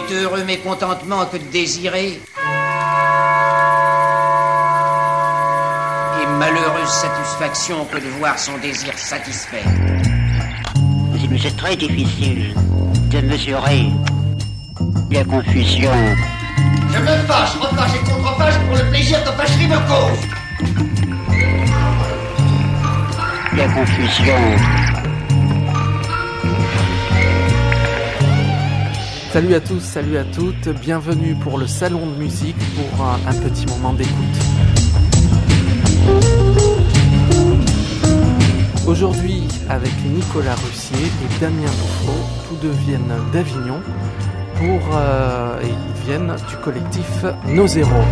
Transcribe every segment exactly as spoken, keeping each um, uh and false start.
n'est heureux mécontentement que de désirer. Et malheureuse satisfaction que de voir son désir satisfait. Mais c'est très difficile de mesurer la confusion. Je me fâche, refâche et contrefâche pour le plaisir que fâcherie me cause. La confusion. Salut à tous, salut à toutes, bienvenue pour le salon de musique pour un, un petit moment d'écoute. Aujourd'hui, avec Nicolas Russier et Damien Bouffreau, tous deux viennent d'Avignon pour, euh, et ils viennent du collectif No Zero.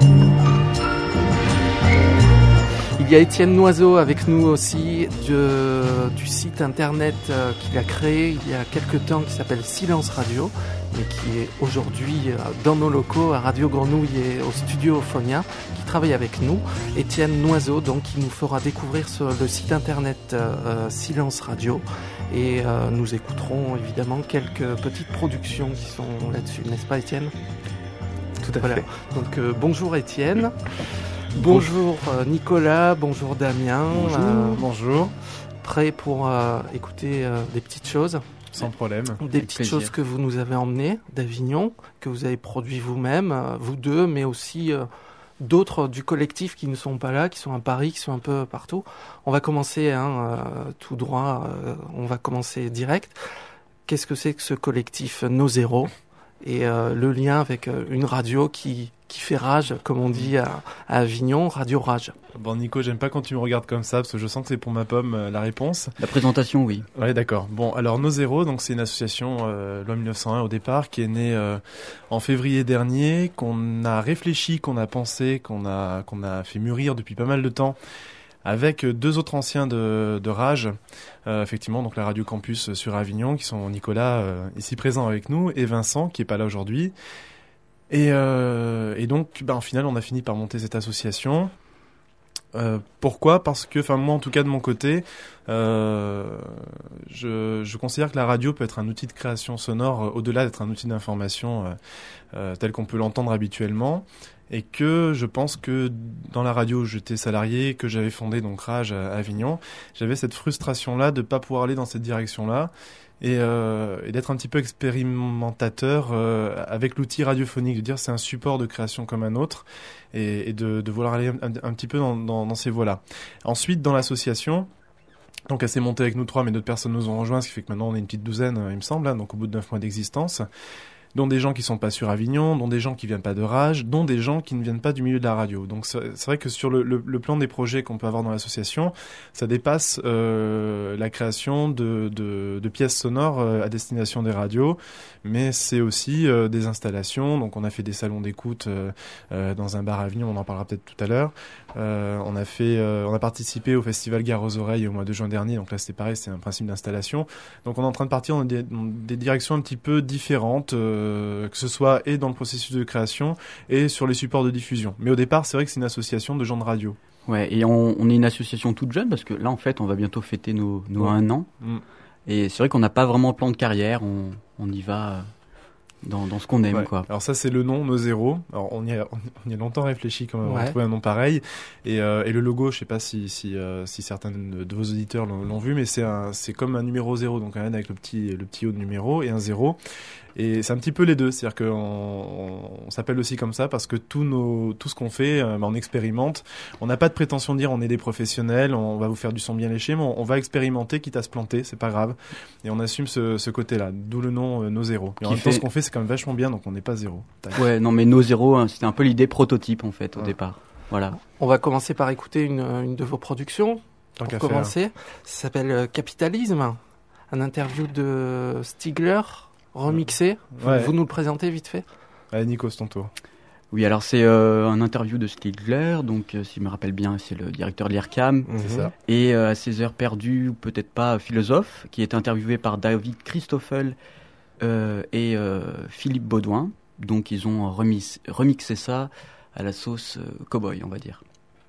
Il y a Étienne Noiseau avec nous aussi de, du site internet euh, qu'il a créé il y a quelques temps qui s'appelle Silence Radio et qui est aujourd'hui euh, dans nos locaux à Radio Grenouille et au studio Ophonia, qui travaille avec nous. Étienne Noiseau, donc, qui nous fera découvrir sur le site internet euh, Silence Radio et euh, nous écouterons évidemment quelques petites productions qui sont là-dessus, n'est-ce pas Étienne ? Tout à voilà. fait. Donc euh, bonjour Étienne. Bonjour euh, Nicolas, bonjour Damien. Bonjour. Euh, Bonjour. Prêt pour euh, écouter euh, des petites choses ? Sans problème. Des Avec petites plaisir. choses que vous nous avez emmenées d'Avignon, que vous avez produit vous-même, euh, vous deux, mais aussi euh, d'autres du collectif qui ne sont pas là, qui sont à Paris, qui sont un peu partout. On va commencer hein, euh, tout droit, euh, on va commencer direct. Qu'est-ce que c'est que ce collectif No Zero ? Et euh, le lien avec euh, une radio qui, qui fait rage, comme on dit à, à Avignon, Radio Rage. Bon Nico, j'aime pas quand tu me regardes comme ça, parce que je sens que c'est pour ma pomme euh, la réponse. La présentation, oui. Ouais, d'accord. Bon, alors No Zero, donc c'est une association euh, loi mille neuf cent un au départ, qui est née euh, en février dernier, qu'on a réfléchi, qu'on a pensé, qu'on a qu'on a fait mûrir depuis pas mal de temps, avec deux autres anciens de, de Rage, euh, effectivement, donc la Radio Campus sur Avignon, qui sont Nicolas, euh, ici présent avec nous, et Vincent, qui est pas là aujourd'hui. Et, euh, et donc, ben, en final, on a fini par monter cette association. Euh, pourquoi ? Parce que, enfin moi en tout cas de mon côté, euh, je, je considère que la radio peut être un outil de création sonore euh, au-delà d'être un outil d'information euh, euh, tel qu'on peut l'entendre habituellement, et que je pense que dans la radio où j'étais salarié, que j'avais fondé donc Rage à Avignon, j'avais cette frustration-là de pas pouvoir aller dans cette direction-là. Et, euh, et d'être un petit peu expérimentateur euh, avec l'outil radiophonique, de dire c'est un support de création comme un autre, et, et de, de vouloir aller un, un, un petit peu dans, dans, dans ces voies-là. Ensuite, dans l'association, donc elle s'est montée avec nous trois, mais d'autres personnes nous ont rejoints, ce qui fait que maintenant on est une petite douzaine, il me semble, hein, donc au bout de neuf mois d'existence, dont des gens qui sont pas sur Avignon, dont des gens qui viennent pas de Rage, dont des gens qui ne viennent pas du milieu de la radio. Donc c'est, c'est vrai que sur le, le, le plan des projets qu'on peut avoir dans l'association, ça dépasse euh, la création de, de, de pièces sonores euh, à destination des radios, mais c'est aussi euh, des installations. Donc on a fait des salons d'écoute euh, euh, dans un bar à Avignon, on en parlera peut-être tout à l'heure. Euh, on a fait, euh, on a participé au festival Gare aux Oreilles au mois de juin dernier. Donc là c'était pareil, c'est un principe d'installation. Donc on est en train de partir dans des, dans des directions un petit peu différentes. Euh, que ce soit et dans le processus de création et sur les supports de diffusion. Mais au départ, c'est vrai que c'est une association de gens de radio. Ouais, et on, on est une association toute jeune parce que là, en fait, on va bientôt fêter nos, nos ouais. un an. Mm. Et c'est vrai qu'on n'a pas vraiment de plan de carrière. On, on y va dans, dans ce qu'on aime, Ouais. quoi. Alors ça, c'est le nom No Zero. Alors on y a, on y a longtemps réfléchi quand même, Ouais. on a trouvé un nom pareil. Et, euh, et le logo, je sais pas si si, euh, si certains de, de vos auditeurs l'ont, l'ont vu, mais c'est un, c'est comme un numéro zéro, donc un N avec le petit le petit haut de numéro et un zéro. Et c'est un petit peu les deux, c'est-à-dire qu'on on, on s'appelle aussi comme ça parce que tout, nos, tout ce qu'on fait, euh, on expérimente. On n'a pas de prétention de dire on est des professionnels, on va vous faire du son bien léché, mais on, on va expérimenter quitte à se planter, c'est pas grave. Et on assume ce, ce côté-là, d'où le nom euh, No Zero. Et en Qui même temps, fait- ce qu'on fait, c'est quand même vachement bien, donc on n'est pas zéro. Tac. Ouais, non, mais No Zero, hein, c'était un peu l'idée prototype, en fait, au Ouais. départ. Voilà. On va commencer par écouter une, une de vos productions. Tant Pour qu'à commencer, ça s'appelle euh, Capitalisme, un interview de Stigler remixé. Vous, Ouais. vous nous le présentez vite fait ? Allez, Nico, c'est ton tour. Oui, alors c'est euh, un interview de Stigler, donc euh, si je me rappelle bien, c'est le directeur de l'I R C A M. C'est ça. Et euh, à ses heures perdues, ou peut-être pas, philosophe, qui est interviewé par David Christoffel euh, et euh, Philippe Baudouin. Donc ils ont remix, remixé ça à la sauce euh, cow-boy, on va dire.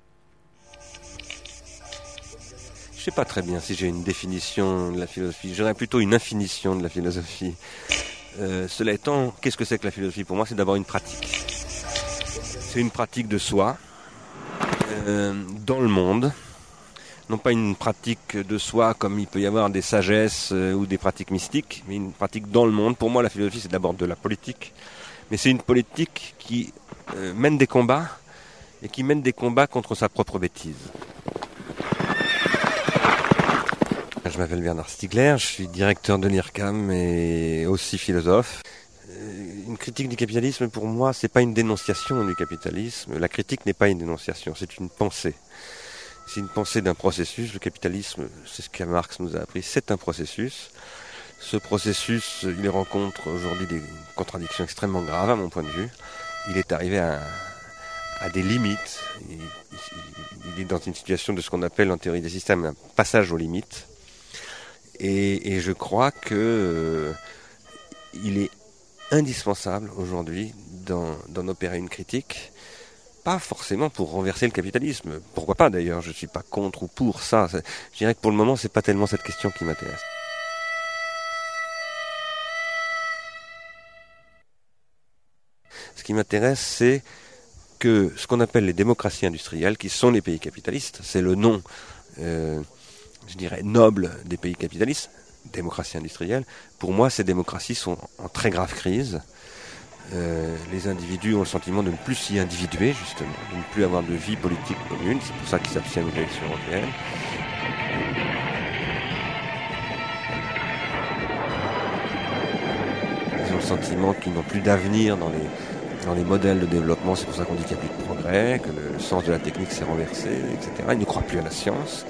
Je sais pas très bien si j'ai une définition de la philosophie. J'aurais plutôt une infinition de la philosophie. Euh, cela étant, qu'est-ce que c'est que la philosophie? Pour moi, c'est d'abord une pratique. C'est une pratique de soi, euh, dans le monde. Non pas une pratique de soi comme il peut y avoir des sagesses euh, ou des pratiques mystiques, mais une pratique dans le monde. Pour moi, la philosophie, c'est d'abord de la politique. Mais c'est une politique qui euh, mène des combats, et qui mène des combats contre sa propre bêtise. Je m'appelle Bernard Stiegler, je suis directeur de l'I R C A M et aussi philosophe. Une critique du capitalisme, pour moi, c'est pas une dénonciation du capitalisme. La critique n'est pas une dénonciation, c'est une pensée. C'est une pensée d'un processus. Le capitalisme, c'est ce que Marx nous a appris, c'est un processus. Ce processus, il rencontre aujourd'hui des contradictions extrêmement graves, à mon point de vue. Il est arrivé à, à des limites. Il, il est dans une situation de ce qu'on appelle en théorie des systèmes un passage aux limites. Et, et je crois que euh, il est indispensable aujourd'hui d'en, d'en opérer une critique, pas forcément pour renverser le capitalisme. Pourquoi pas d'ailleurs, je suis pas contre ou pour ça. Je dirais que pour le moment, c'est pas tellement cette question qui m'intéresse. Ce qui m'intéresse, c'est que ce qu'on appelle les démocraties industrielles, qui sont les pays capitalistes, c'est le nom, euh, je dirais, noble des pays capitalistes, démocratie industrielle. Pour moi, ces démocraties sont en très grave crise. Euh, les individus ont le sentiment de ne plus s'y individuer, justement, de ne plus avoir de vie politique commune. C'est pour ça qu'ils s'abstiennent aux élections européennes. Ils ont le sentiment qu'ils n'ont plus d'avenir dans les, dans les modèles de développement. C'est pour ça qu'on dit qu'il n'y a plus de progrès, que le, le sens de la technique s'est renversé, et cetera. Ils ne croient plus à la science.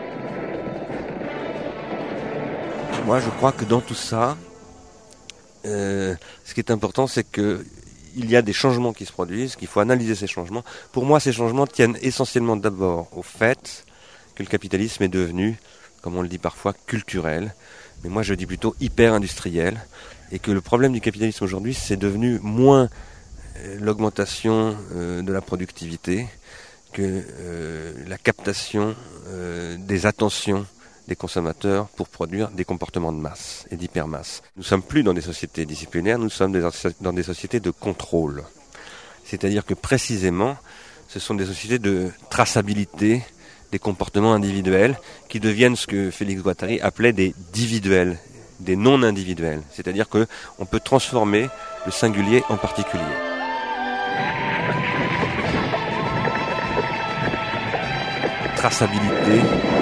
Moi, je crois que dans tout ça, euh, ce qui est important, c'est que il y a des changements qui se produisent, qu'il faut analyser ces changements. Pour moi, ces changements tiennent essentiellement d'abord au fait que le capitalisme est devenu, comme on le dit parfois, culturel. Mais moi, je dis plutôt hyper-industriel. Et que le problème du capitalisme aujourd'hui, c'est devenu moins euh, l'augmentation euh, de la productivité que euh, la captation euh, des attentions des consommateurs pour produire des comportements de masse et d'hypermasse. Nous ne sommes plus dans des sociétés disciplinaires, nous sommes dans des sociétés de contrôle. C'est-à-dire que précisément, ce sont des sociétés de traçabilité des comportements individuels qui deviennent ce que Félix Guattari appelait des dividuels, des non-individuels. C'est-à-dire qu'on peut transformer le singulier en particulier. Traçabilité.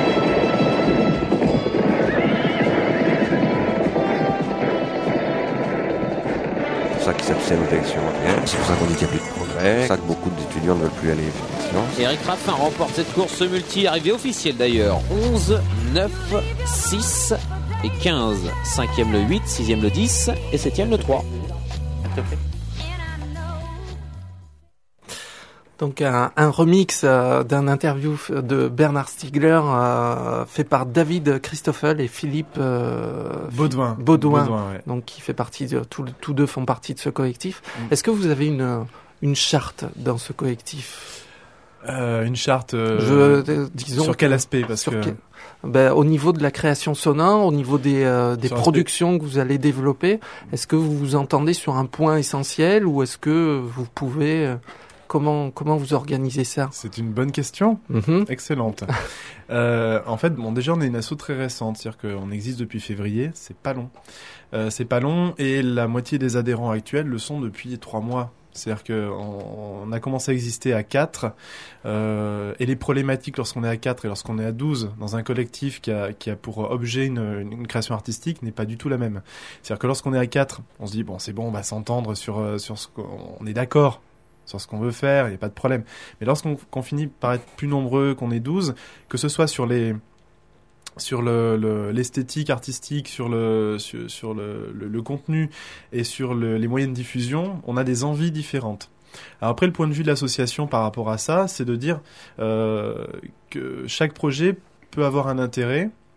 C'est pour ça qu'ils s'abstiennent aux élections européennes, c'est pour ça qu'on dit qu'il n'y a plus de progrès, c'est pour ça que beaucoup d'étudiants ne veulent plus aller à sciences. Eric Raffin remporte cette course multi, arrivée officielle d'ailleurs. onze, neuf, six et quinze. Cinquième le huit, sixième le dix et septième le trois. Donc un, un remix euh, d'un interview de Bernard Stiegler euh, fait par David Christoffel et Philippe euh, Baudouin. Baudouin, Baudouin ouais. Donc qui fait partie de tous tous deux font partie de ce collectif. Mm. Est-ce que vous avez une une charte dans ce collectif? Euh, une charte. Euh, Je, euh, disons sur quel aspect parce sur que... quel, ben, au niveau de la création sonore, au niveau des euh, des sur productions que vous allez développer, est-ce que vous vous entendez sur un point essentiel ou est-ce que vous pouvez euh, Comment, comment vous organisez ça? C'est une bonne question. Mm-hmm. Excellente. euh, en fait, bon, déjà, on est une asso très récente. C'est-à-dire qu'on existe depuis février. C'est pas long. Euh, c'est pas long. Et la moitié des adhérents actuels le sont depuis trois mois. C'est-à-dire qu'on on a commencé à exister à quatre. Euh, et les problématiques lorsqu'on est à quatre et lorsqu'on est à douze dans un collectif qui a, qui a pour objet une, une création artistique n'est pas du tout la même. C'est-à-dire que lorsqu'on est à quatre, on se dit, bon, c'est bon, on va s'entendre sur, sur ce qu'on est d'accord sur ce qu'on veut faire, il n'y a pas de problème. Mais lorsqu'on qu'on finit par être plus nombreux, qu'on est douze, que ce soit sur les sur le, le l'esthétique artistique, sur le sur, sur le, le, le contenu et sur le, les moyens de diffusion, on a des envies différentes. Alors après, le point de vue de l'association par rapport à ça, c'est de dire euh, que chaque projet peut avoir un intérêt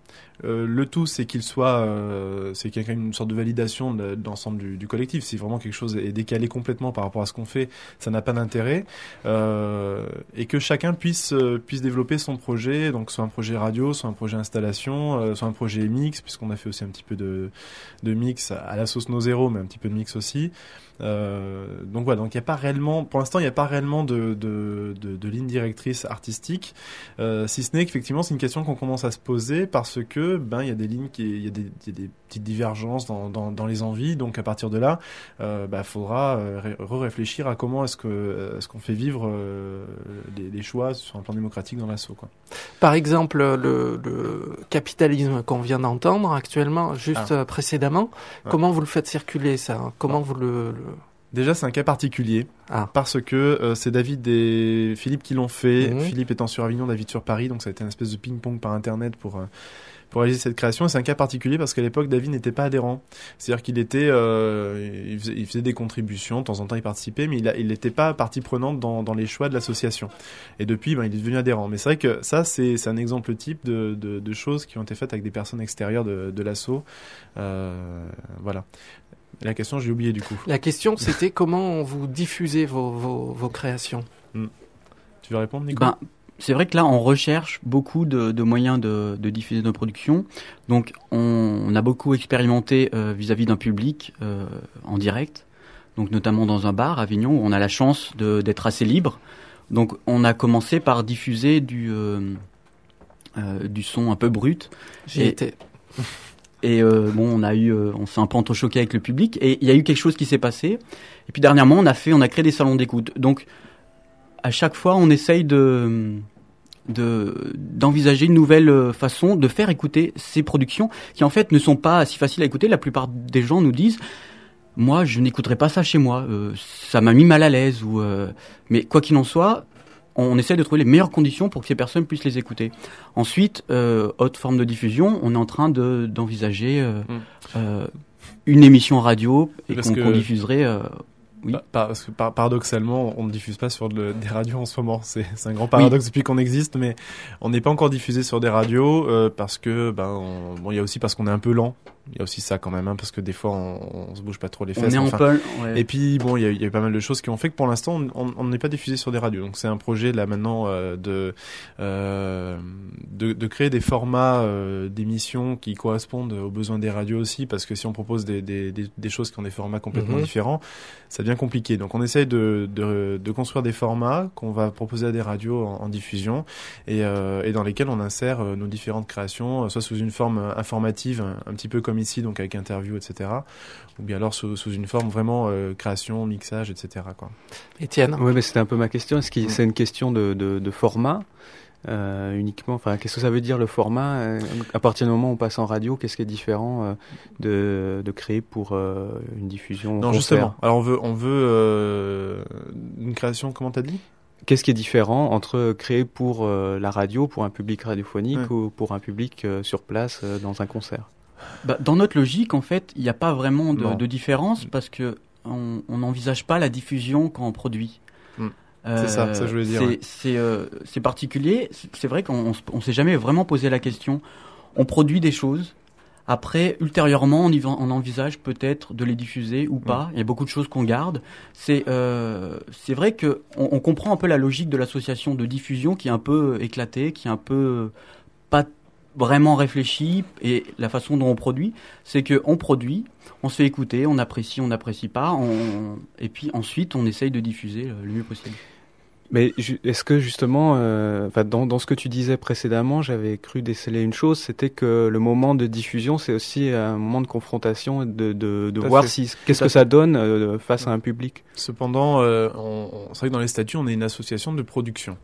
Euh, le tout, c'est qu'il soit, euh, c'est qu'il y a quand même une sorte de validation de, de l'ensemble du, du collectif. Si vraiment quelque chose est décalé complètement par rapport à ce qu'on fait, ça n'a pas d'intérêt. Euh, et que chacun puisse euh, puisse développer son projet, donc soit un projet radio, soit un projet installation, euh, soit un projet mix, puisqu'on a fait aussi un petit peu de de mix à la sauce No Zero, mais un petit peu de mix aussi. Euh, donc voilà, donc il y a pas réellement, pour l'instant, il n'y a pas réellement de de, de, de ligne directrice artistique, euh, si ce n'est qu'effectivement c'est une question qu'on commence à se poser parce que ben il y a des lignes qui, il y a des, il y a des petites divergences dans, dans dans les envies, donc à partir de là, euh, bah faudra euh, re-réfléchir à comment est-ce que euh, est-ce qu'on fait vivre euh, les, les choix sur un plan démocratique dans l'asso, quoi. Par exemple, le, le capitalisme qu'on vient d'entendre actuellement, juste ah. précédemment, ouais. comment vous le faites circuler ça? Comment ah. vous le, le... Déjà, c'est un cas particulier ah. parce que euh, c'est David et Philippe qui l'ont fait. Mmh. Philippe étant sur Avignon, David sur Paris, donc ça a été une espèce de ping-pong par Internet pour euh, pour réaliser cette création. Et c'est un cas particulier parce qu'à l'époque, David n'était pas adhérent. C'est-à-dire qu'il était, euh, il, faisait, il faisait des contributions, de temps en temps il participait, mais il a, il n'était pas partie prenante dans dans les choix de l'association. Et depuis, ben, il est devenu adhérent. Mais c'est vrai que ça, c'est c'est un exemple type de de, de choses qui ont été faites avec des personnes extérieures de de l'asso. Euh, voilà. La question, j'ai oublié du coup. La question, c'était comment vous diffusez vos, vos, vos créations. Hmm. Tu veux répondre, Nico? Ben, c'est vrai que là, on recherche beaucoup de, de moyens de, de diffuser nos productions. Donc, on, on a beaucoup expérimenté euh, vis-à-vis d'un public euh, en direct. Donc, notamment dans un bar à Avignon où on a la chance de, d'être assez libre. Donc, on a commencé par diffuser du, euh, euh, du son un peu brut. J'y étais. Et euh, bon, on a eu, euh, on s'est un peu entrechoqué avec le public, et il y a eu quelque chose qui s'est passé. Et puis dernièrement, on a fait, on a créé des salons d'écoute. Donc, à chaque fois, on essaye de, de d'envisager une nouvelle façon de faire écouter ces productions, qui en fait ne sont pas si faciles à écouter. La plupart des gens nous disent, moi, je n'écouterai pas ça chez moi, euh, ça m'a mis mal à l'aise. Ou, euh... mais quoi qu'il en soit, on essaie de trouver les meilleures conditions pour que ces personnes puissent les écouter. Ensuite, euh, autre forme de diffusion, on est en train de, d'envisager euh, mmh. euh, une émission radio et qu'on, que... qu'on diffuserait... Euh, oui. Par, parce que par, paradoxalement, on ne diffuse pas sur le, des radios en ce moment. C'est, c'est un grand paradoxe oui. depuis qu'on existe, mais on n'est pas encore diffusé sur des radios euh, parce que, ben, on, bon, il y a aussi parce qu'on est un peu lent. Il y a aussi ça quand même, hein, parce que des fois on, on se bouge pas trop les fesses. On est enfin. en pole, ouais. Et puis bon, il y a, il y a eu pas mal de choses qui ont fait que pour l'instant on n'est pas diffusé sur des radios. Donc c'est un projet là maintenant euh, de, euh, de de créer des formats euh, d'émissions qui correspondent aux besoins des radios aussi, parce que si on propose des des des, des choses qui ont des formats complètement mmh. différents, ça devient compliqué. Donc on essaye de de de construire des formats qu'on va proposer à des radios en, en diffusion et euh, et dans lesquels on insère euh, nos différentes créations, soit sous une forme informative, un, un petit peu comme ici, donc avec interview, et cetera, ou bien alors sous, sous une forme vraiment euh, création, mixage, et cetera, quoi. Étienne. Oui, mais c'était un peu ma question. Est-ce que mmh. c'est une question de, de, de format euh, uniquement? Enfin, qu'est-ce que ça veut dire le format euh, à partir du moment où on passe en radio? Qu'est-ce qui est différent euh, de, de créer pour euh, une diffusion? Non, justement. Alors on veut, on veut euh, une création. Comment t'as dit? Qu'est-ce qui est différent entre créer pour euh, la radio, pour un public radiophonique, ouais. ou pour un public euh, sur place euh, dans un concert? Bah, dans notre logique, en fait, il n'y a pas vraiment de, de différence parce que on n'envisage pas la diffusion quand on produit. Mmh. Euh, c'est ça, ça je voulais dire. C'est, ouais. c'est, euh, c'est particulier. C'est vrai qu'on ne s'est jamais vraiment posé la question. On produit des choses. Après, ultérieurement, on, y, on envisage peut-être de les diffuser ou pas. Mmh. Il y a beaucoup de choses qu'on garde. C'est, euh, c'est vrai que on, on comprend un peu la logique de l'association de diffusion qui est un peu éclatée, qui est un peu pas vraiment réfléchi, et la façon dont on produit, c'est que on produit, on se fait écouter, on apprécie, on n'apprécie pas, on... et puis ensuite on essaye de diffuser le mieux possible. Mais est-ce que justement, euh, enfin, dans, dans ce que tu disais précédemment, j'avais cru déceler une chose, c'était que le moment de diffusion, c'est aussi un moment de confrontation, de, de, de voir si qu'est-ce que ça donne euh, face à un public. Cependant, euh, on, on, c'est vrai que dans les statuts, on est une association de production.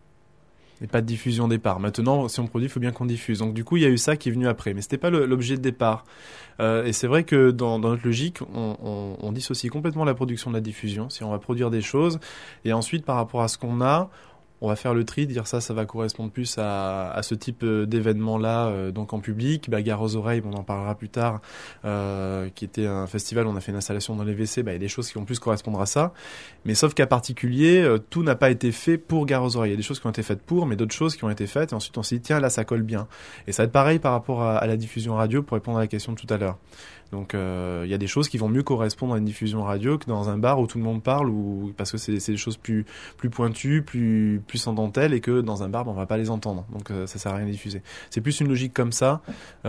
Et pas de diffusion au départ. Maintenant, si on produit, il faut bien qu'on diffuse. Donc du coup, il y a eu ça qui est venu après. Mais c'était pas le, l'objet de départ. Euh, et c'est vrai que dans, dans notre logique, on, on, on dissocie complètement la production de la diffusion. Si on va produire des choses, et ensuite, par rapport à ce qu'on a, on va faire le tri, dire ça, ça va correspondre plus à, à ce type d'événement-là, euh, donc en public. Bagarre aux oreilles, on en parlera plus tard, euh, qui était un festival où on a fait une installation dans les W C. Bah, il y a des choses qui vont plus correspondre à ça. Mais sauf qu'à particulier, euh, tout n'a pas été fait pour Gare aux oreilles. Il y a des choses qui ont été faites pour, mais d'autres choses qui ont été faites. Et ensuite, on s'est dit, tiens, là, ça colle bien. Et ça va être pareil par rapport à, à la diffusion radio, pour répondre à la question de tout à l'heure. Donc il euh, y a des choses qui vont mieux correspondre à une diffusion radio que dans un bar où tout le monde parle, ou parce que c'est, c'est des choses plus plus pointues, plus plus en dentelle, et que dans un bar ben, on va pas les entendre. Donc euh, ça sert à rien de diffuser. C'est plus une logique comme ça,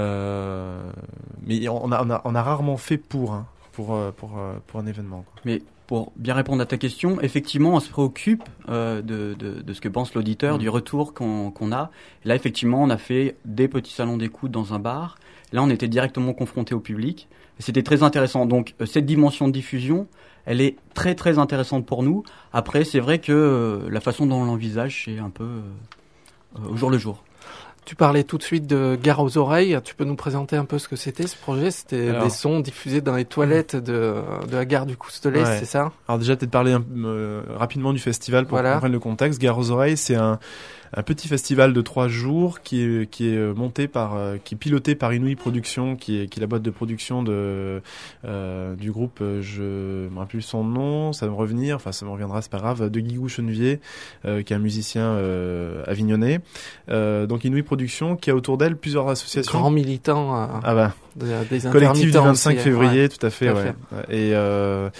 euh, mais on a, on a on a rarement fait pour hein, pour pour pour un événement, quoi. Mais pour bien répondre à ta question, effectivement, on se préoccupe euh, de, de, de ce que pense l'auditeur, mmh. du retour qu'on, qu'on a. Et là, effectivement, on a fait des petits salons d'écoute dans un bar. Là, on était directement confronté au public. Et c'était très intéressant. Donc, euh, cette dimension de diffusion, elle est très, très intéressante pour nous. Après, c'est vrai que euh, la façon dont on l'envisage, c'est un peu euh, au jour le jour. Tu parlais tout de suite de Gare aux oreilles. Tu peux nous présenter un peu ce que c'était, ce projet? C'était Alors, des sons diffusés dans les toilettes de, de la gare du Coustelet, ouais. C'est ça? Alors déjà, peut-être parler un, euh, rapidement du festival pour voilà. comprendre le contexte. Gare aux oreilles, c'est un, un petit festival de trois jours qui est, qui est monté par, euh, qui est piloté par Inouï Productions, qui est, qui est la boîte de production de, euh, du groupe, je me rappelle plus son nom, ça va me revenir, enfin ça me reviendra, c'est pas grave, de Guigou Chenevier, euh, qui est un musicien euh, avignonnais. Euh, donc Inouï Productions, qui a autour d'elle plusieurs associations. Grand militant. Euh, ah bah. Des collectif du vingt-cinq aussi, février, ouais, tout à fait, tout à ouais. fait. Et euh,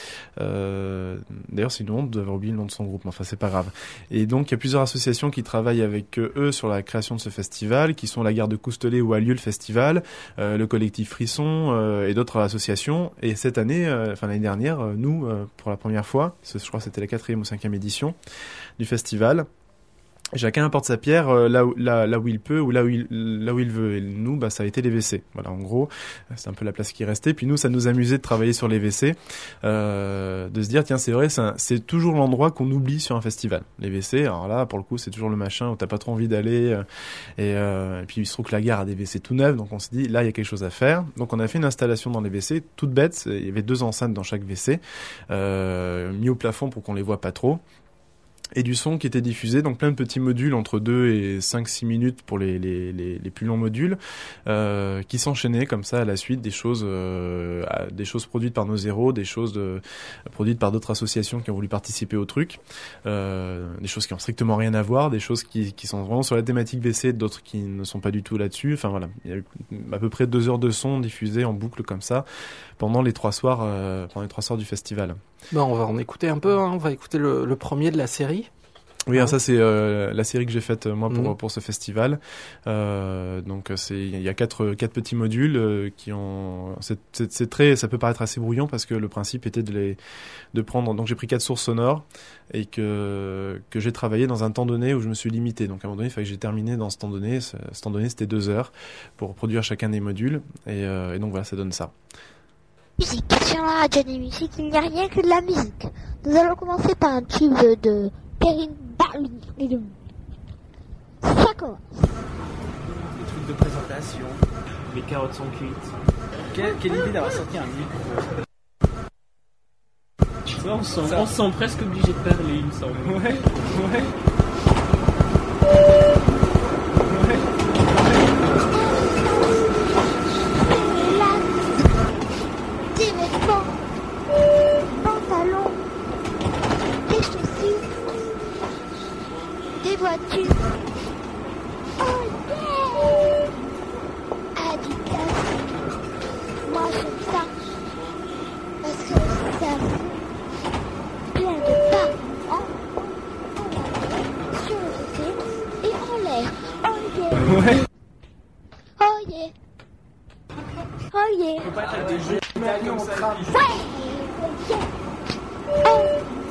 euh, d'ailleurs, c'est une honte d'avoir oublié le nom de son groupe, mais enfin, c'est pas grave. Et donc, il y a plusieurs associations qui travaillent avec eux sur la création de ce festival, qui sont la gare de Coustelet où a lieu le festival, euh, le collectif Frisson euh, et d'autres associations. Et cette année, euh, enfin l'année dernière, euh, nous, euh, pour la première fois, je crois que c'était la quatrième ou cinquième édition du festival. Chacun apporte sa pierre euh, là, où, là, là où il peut ou là où il, là où il veut. Et nous, bah, ça a été les W C. Voilà, en gros, c'est un peu la place qui restait. Puis nous, ça nous amusait de travailler sur les W C, euh, de se dire, tiens, c'est vrai, c'est, un, c'est toujours l'endroit qu'on oublie sur un festival. Les W C, alors là, pour le coup, c'est toujours le machin où t'as pas trop envie d'aller. Euh, et, euh, et puis il se trouve que la gare a des W C tout neufs, donc on s'est dit, là, il y a quelque chose à faire. Donc on a fait une installation dans les W C, toute bête. Il y avait deux enceintes dans chaque W C, euh, mis au plafond pour qu'on les voit pas trop. Et du son qui était diffusé, donc plein de petits modules entre deux et cinq six minutes pour les les les, les plus longs modules, euh, qui s'enchaînaient comme ça à la suite, des choses euh, des choses produites par nos zéros, des choses de, produites par d'autres associations qui ont voulu participer au truc, euh, des choses qui ont strictement rien à voir, des choses qui qui sont vraiment sur la thématique W C, d'autres qui ne sont pas du tout là-dessus. Enfin voilà, il y a eu à peu près deux heures de son diffusées en boucle comme ça pendant les trois soirs euh, pendant les trois soirs du festival. Bon, on va en écouter un peu, hein. On va écouter le, le premier de la série. Oui, alors ça c'est euh, la série que j'ai faite moi pour mmh. pour ce festival. Euh, donc c'est il y a quatre quatre petits modules euh, qui ont c'est, c'est c'est très ça peut paraître assez brouillon parce que le principe était de les de prendre donc j'ai pris quatre sources sonores et que que j'ai travaillé dans un temps donné où je me suis limité. Donc à un moment donné, il fallait que j'ai terminé dans ce temps donné. Ce, ce temps donné, c'était deux heures pour produire chacun des modules et, euh, et donc voilà, ça donne ça. Musique. Sur la radio des musiques, il n'y a rien que de la musique. Nous allons commencer par un tube de Perrine Barley. Ça commence. Les trucs de présentation. Les carottes sont cuites. Quelle, quelle idée d'avoir sorti un micro. Tu vois, on se sent, on se sent presque obligé de parler, il me semble. Ouais, ouais. Voiture. Oh yeah! Adidas. Moi j'aime ça. Parce que ça plein de pas en, en sur le côté et en l'air. Oh yeah! Ouais. Oh yeah! Oh yeah! Faut pas être avec des jeux de comme ça. Ouais! Oh yeah! Oh!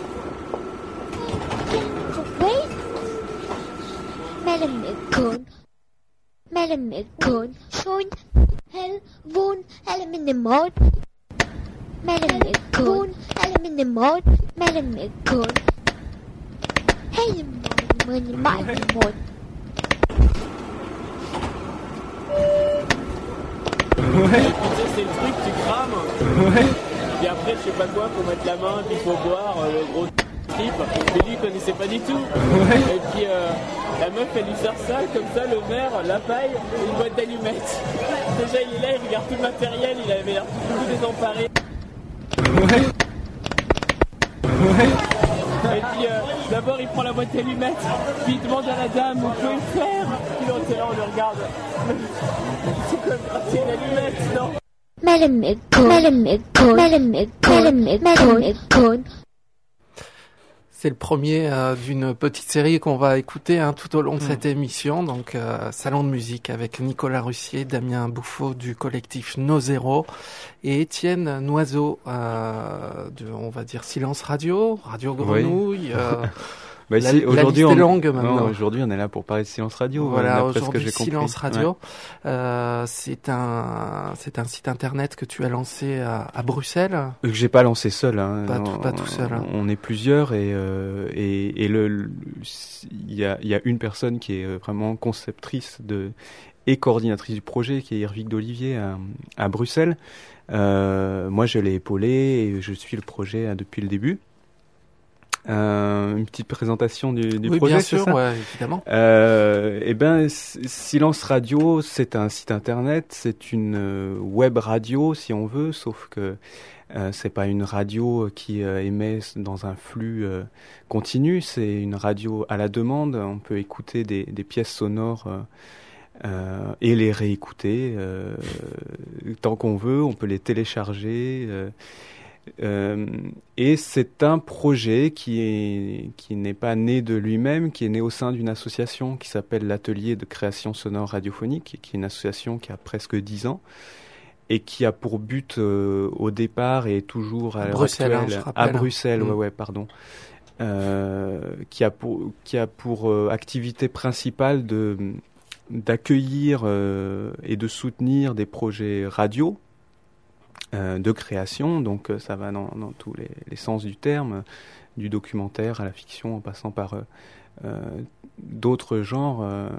Wait! Melon Milkon, Melon Milkon, schon hell wohn hell in the mod, Melon Milkon, hell in the mod, Melon Milkon, hey money money my mod. Ouais. C'est le truc, tu crames. Ouais. Et après, je sais pas quoi, faut mettre la main, puis faut boire, euh, le gros. strip, mais lui il connaissait pas du tout. Ouais. Et puis euh, la meuf elle lui sert ça, comme ça, le verre, la paille et une boîte d'allumettes. Déjà il est là, il regarde tout le matériel, il avait l'air tout désemparé. Ouais. Ouais. Et puis euh, d'abord il prend la boîte d'allumettes, puis il demande à la dame, vous pouvez le faire. Puis l'autre là on le regarde. C'est comme gratter une allumette, non? C'est le premier euh, d'une petite série qu'on va écouter hein, tout au long de mmh. cette émission. Donc, euh, Salon de musique avec Nicolas Russier, Damien Bouffaut du collectif No Zero et Étienne Noiseau, euh, de, on va dire Silence Radio, Radio Grenouille. Oui. Euh, Bah la, ici, la liste on, est longue maintenant. Non, aujourd'hui, on est là pour parler de Silence Radio. Voilà, aujourd'hui, ce que j'ai Silence compris. Radio, ouais. euh, c'est un, c'est un site internet que tu as lancé à, à Bruxelles. Que j'ai pas lancé seul. Hein. Pas, tout, pas tout seul. Hein. On est plusieurs et euh, et, et le, il y a il y a une personne qui est vraiment conceptrice de et coordinatrice du projet, qui est Irvic d'Olivier à, à Bruxelles. Euh, moi, je l'ai épaulé et je suis le projet depuis le début. Euh, une petite présentation du, du oui, projet, bien c'est sûr, ça ouais, évidemment. Euh, eh ben, Silence Radio, c'est un site internet, c'est une web radio, si on veut, sauf que euh, c'est pas une radio qui euh, émet dans un flux euh, continu, c'est une radio à la demande. On peut écouter des, des pièces sonores euh, euh, et les réécouter euh, tant qu'on veut. On peut les télécharger. Euh, Euh, et c'est un projet qui est qui n'est pas né de lui-même, qui est né au sein d'une association qui s'appelle l'Atelier de création sonore radiophonique, qui est une association qui a presque dix ans et qui a pour but euh, au départ et toujours à, à Bruxelles, l'heure actuelle, hein, à Bruxelles, mmh. ouais ouais pardon, euh, qui a pour qui a pour euh, activité principale de d'accueillir euh, et de soutenir des projets radio. Euh, de création, donc euh, ça va dans, dans tous les, les sens du terme, euh, du documentaire à la fiction, en passant par euh, euh, d'autres genres. Euh,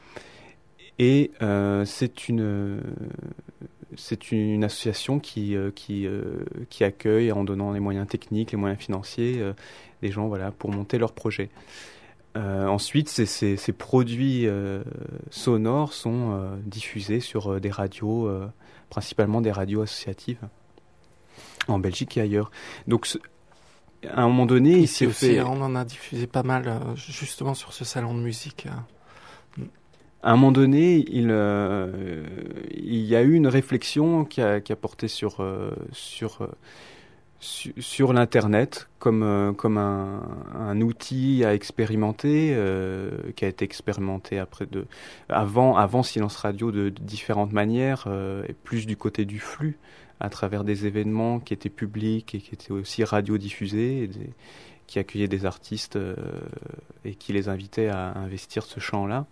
et euh, c'est une c'est une association qui euh, qui euh, qui accueille en donnant les moyens techniques, les moyens financiers, euh, des gens voilà pour monter leurs projets. Euh, ensuite, ces, ces, ces produits euh, sonores sont euh, diffusés sur euh, des radios. Euh, principalement des radios associatives en Belgique et ailleurs. Donc, ce, à un moment donné, il s'est aussi, fait... On en a diffusé pas mal, euh, justement, sur ce salon de musique. Euh. À un moment donné, il, euh, il y a eu une réflexion qui a, qui a porté sur, euh, sur, euh, sur, sur l'Internet comme, euh, comme un, un outil à expérimenter, euh, qui a été expérimenté après de, avant, avant Silence Radio de, de différentes manières, euh, et plus du côté du flux, à travers des événements qui étaient publics et qui étaient aussi radiodiffusés, et des, qui accueillaient des artistes euh, et qui les invitaient à investir ce champ-là.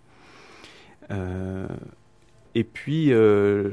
Euh, et puis... Euh,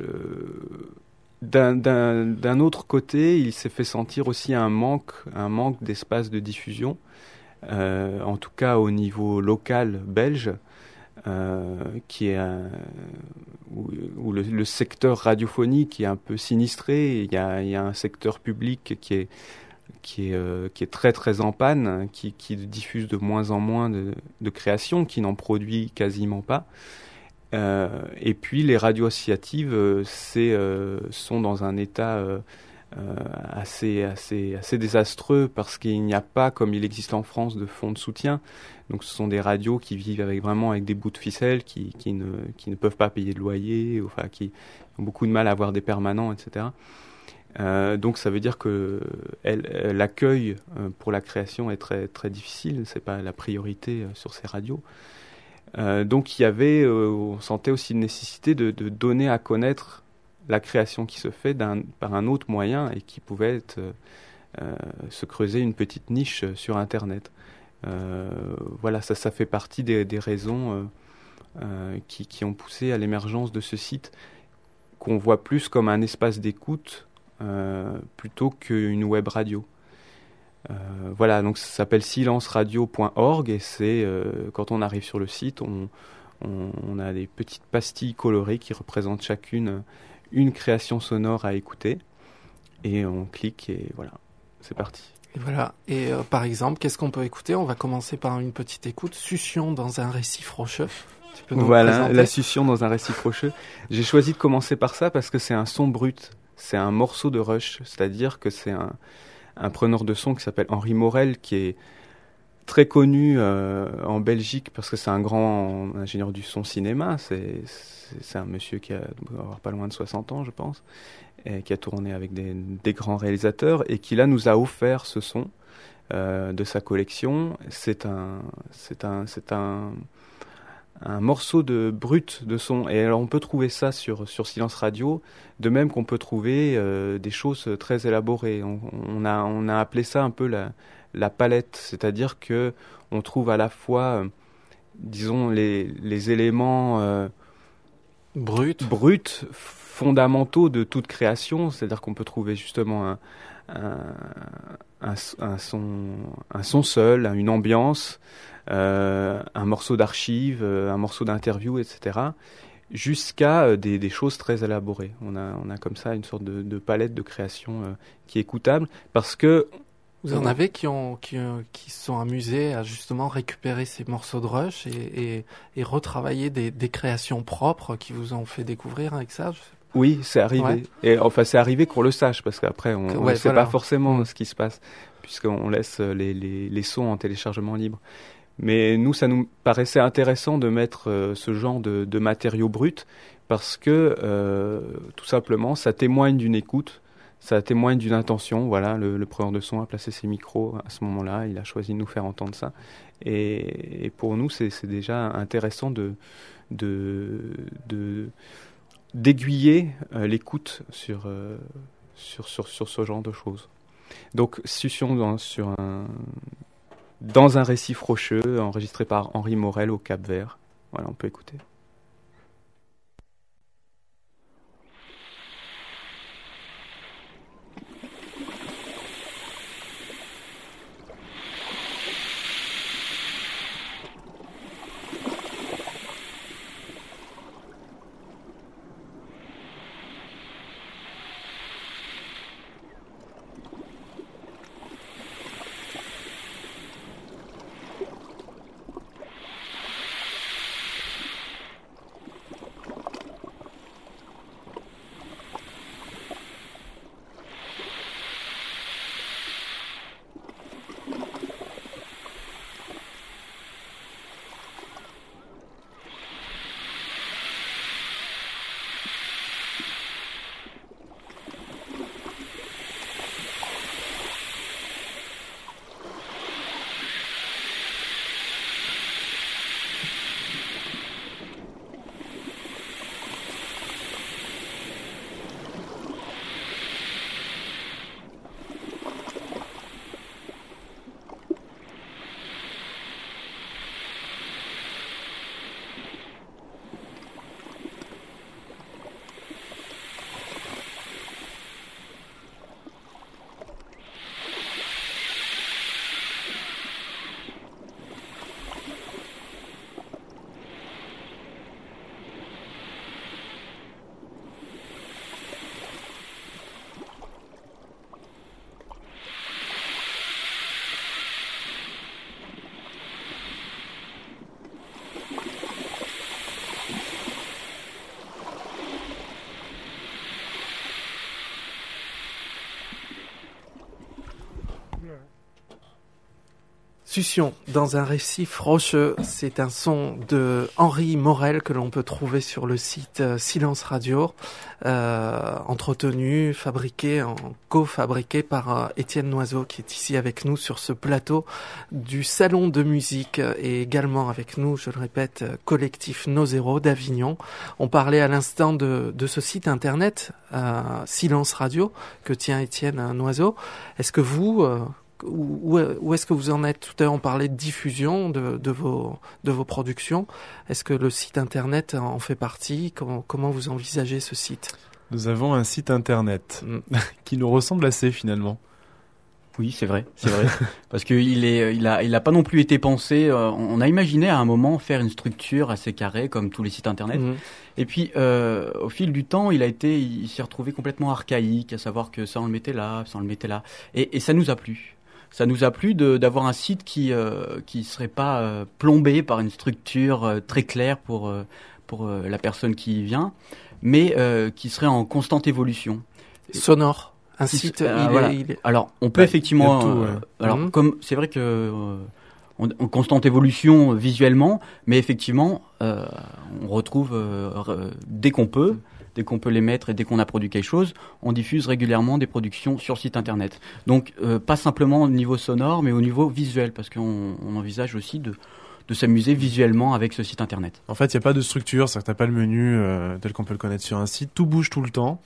D'un, d'un, d'un autre côté, il s'est fait sentir aussi un manque, un manque d'espace de diffusion, euh, en tout cas au niveau local belge, euh, qui est un, où, où le, le secteur radiophonique est un peu sinistré. Il y a, il y a un secteur public qui est qui est euh, qui est très très en panne, qui, qui diffuse de moins en moins de, de créations, qui n'en produit quasiment pas. Euh, et puis les radios associatives euh, c'est, euh, sont dans un état euh, euh, assez, assez, assez désastreux parce qu'il n'y a pas, comme il existe en France, de fonds de soutien. Donc ce sont des radios qui vivent avec, vraiment avec des bouts de ficelle, qui, qui, ne, qui ne peuvent pas payer de loyer, enfin, qui ont beaucoup de mal à avoir des permanents, et cetera. Euh, donc ça veut dire que elle, l'accueil euh, pour la création est très, très difficile, c'est pas la priorité euh, sur ces radios. Euh, donc il y avait, euh, on sentait aussi une nécessité de, de donner à connaître la création qui se fait d'un, par un autre moyen et qui pouvait être, euh, se creuser une petite niche sur Internet. Euh, voilà, ça, ça fait partie des, des raisons euh, euh, qui, qui ont poussé à l'émergence de ce site qu'on voit plus comme un espace d'écoute euh, plutôt qu'une web radio. Euh, voilà, donc ça s'appelle silence radio point org et c'est euh, quand on arrive sur le site, on, on, on a des petites pastilles colorées qui représentent chacune une création sonore à écouter et on clique et voilà, c'est parti. Et voilà. Et euh, par exemple, qu'est-ce qu'on peut écouter? On va commencer par une petite écoute. Succion dans un récif rocheux. Tu peux nous voilà, présenter? La succion dans un récif rocheux. J'ai choisi de commencer par ça parce que c'est un son brut. C'est un morceau de Rush. C'est-à-dire que c'est un, un preneur de son qui s'appelle Henri Morel, qui est très connu euh, en Belgique parce que c'est un grand ingénieur du son cinéma. C'est, c'est, c'est un monsieur qui a doit avoir pas loin de soixante ans, je pense, et qui a tourné avec des, des grands réalisateurs et qui là nous a offert ce son euh, de sa collection. C'est un, c'est un, c'est un, un morceau de brut de son. Et alors on peut trouver ça sur sur Silence Radio, de même qu'on peut trouver euh, des choses très élaborées. On, on a on a appelé ça un peu la la palette, c'est-à-dire que on trouve à la fois, euh, disons, les, les éléments euh, bruts, bruts, fondamentaux de toute création, c'est-à-dire qu'on peut trouver justement un, un, un, un, son, un son seul, une ambiance, euh, un morceau d'archive, un morceau d'interview, et cetera, jusqu'à des, des choses très élaborées. On a, on a comme ça une sorte de, de palette de création euh, qui est écoutable, parce que vous en avez qui ont qui qui se sont amusés à justement récupérer ces morceaux de Rush et et, et retravailler des, des créations propres qui vous ont fait découvrir avec ça. Je sais pas. Oui, c'est arrivé. Ouais. Et enfin, c'est arrivé qu'on le sache parce qu'après, on ne ouais, sait voilà. pas forcément ce qui se passe puisqu'on laisse les les les sons en téléchargement libre. Mais nous, ça nous paraissait intéressant de mettre euh, ce genre de, de matériaux bruts parce que euh, tout simplement, ça témoigne d'une écoute. Ça témoigne d'une intention. Voilà, le, le preneur de son a placé ses micros à ce moment-là. Il a choisi de nous faire entendre ça. Et, et pour nous, c'est, c'est déjà intéressant de, de, de, d'aiguiller euh, l'écoute sur, euh, sur, sur, sur ce genre de choses. Donc, Succion dans, sur un, dans un récif rocheux, enregistré par Henri Morel au Cap-Vert. Voilà, on peut écouter. Succion dans un récif rocheux, c'est un son de Henri Morel que l'on peut trouver sur le site Silence Radio, euh, entretenu, fabriqué, en co-fabriqué par euh, Étienne Noiseau qui est ici avec nous sur ce plateau du Salon de musique et également avec nous, je le répète, collectif No Zero d'Avignon. On parlait à l'instant de, de ce site internet euh, Silence Radio que tient Étienne Noiseau. Est-ce que vous... Euh, Où, où est-ce que vous en êtes? Tout à l'heure, on parlait de diffusion de, de, vos, de vos productions. Est-ce que le site internet en fait partie? Comment, comment vous envisagez ce site? Nous avons un site internet mm. qui nous ressemble assez finalement. Oui, c'est vrai, c'est vrai. Parce qu'il est, il a, il a pas non plus été pensé. Euh, on a imaginé à un moment faire une structure assez carrée comme tous les sites internet. Mm. Et puis, euh, au fil du temps, il a été, il s'est retrouvé complètement archaïque, à savoir que ça on le mettait là, ça on le mettait là, et, et ça nous a plu. ça nous a plu de, d'avoir un site qui euh, qui serait pas euh, plombé par une structure euh, très claire pour euh, pour euh, la personne qui y vient, mais euh, qui serait en constante évolution. Sonore. Un Si- site. euh, il voilà. est, il est- Alors, on peut Bah, effectivement. il y a tout, euh, ouais. alors, Mhm. comme c'est vrai que euh, on, en constante évolution euh, visuellement, mais effectivement, euh, on retrouve euh, re- dès qu'on peut, dès qu'on peut les mettre et dès qu'on a produit quelque chose, on diffuse régulièrement des productions sur site internet. Donc, euh, pas simplement au niveau sonore, mais au niveau visuel, parce qu'on on envisage aussi de de s'amuser visuellement avec ce site internet. En fait, il n'y a pas de structure, c'est-à-dire que tu n'as pas le menu euh, tel qu'on peut le connaître sur un site. Tout bouge tout le temps.